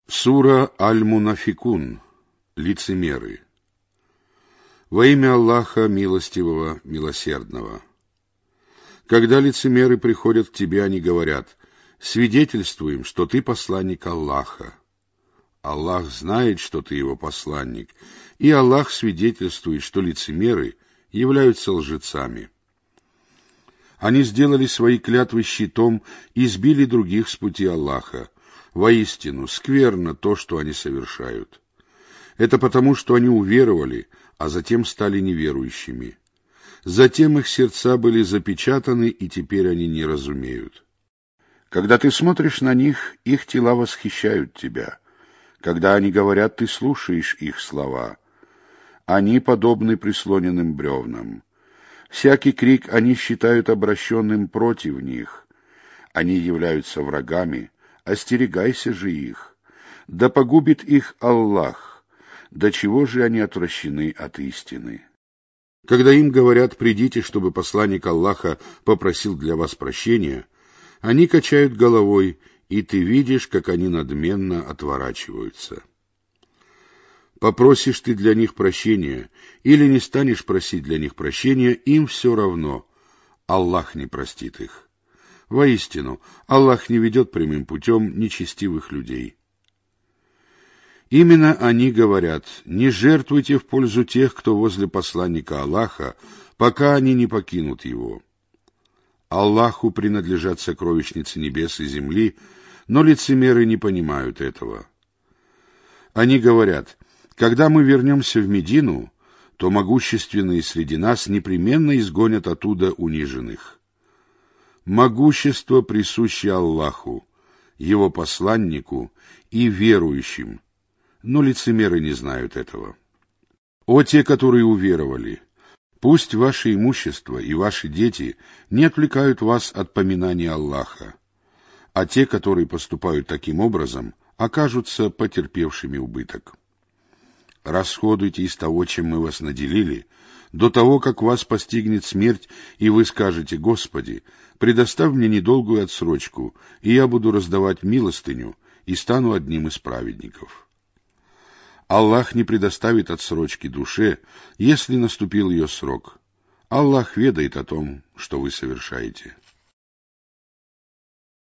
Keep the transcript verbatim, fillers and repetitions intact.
Сура Аль-Мунафикун. Лицемеры. Во имя Аллаха Милостивого, Милосердного. Когда лицемеры приходят к тебе, они говорят: свидетельствуем, что ты посланник Аллаха. Аллах знает, что ты его посланник, и Аллах свидетельствует, что лицемеры являются лжецами. Они сделали свои клятвы щитом и сбили других с пути Аллаха. Воистину, скверно то, что они совершают. Это потому, что они уверовали, а затем стали неверующими. Затем их сердца были запечатаны, и теперь они не разумеют. Когда ты смотришь на них, их тела восхищают тебя. Когда они говорят, ты слушаешь их слова. Они подобны прислоненным бревнам. Всякий крик они считают обращенным против них. Они являются врагами. Остерегайся же их, да погубит их Аллах, до чего же они отвращены от истины. Когда им говорят: придите, чтобы посланник Аллаха попросил для вас прощения, они качают головой, и ты видишь, как они надменно отворачиваются. Попросишь ты для них прощения или не станешь просить для них прощения, им все равно, Аллах не простит их. Воистину, Аллах не ведет прямым путем нечестивых людей. Именно они говорят: не жертвуйте в пользу тех, кто возле посланника Аллаха, пока они не покинут его. Аллаху принадлежат сокровищницы небес и земли, но лицемеры не понимают этого. Они говорят: когда мы вернемся в Медину, то могущественные среди нас непременно изгонят оттуда униженных. Могущество присуще Аллаху, Его посланнику и верующим, но лицемеры не знают этого. О те, которые уверовали! Пусть ваше имущество и ваши дети не отвлекают вас от поминания Аллаха, а те, которые поступают таким образом, окажутся потерпевшими убыток. Расходуйте из того, чем мы вас наделили, до того, как вас постигнет смерть, и вы скажете: Господи, предоставь мне недолгую отсрочку, и я буду раздавать милостыню, и стану одним из праведников. Аллах не предоставит отсрочки душе, если наступил ее срок. Аллах ведает о том, что вы совершаете.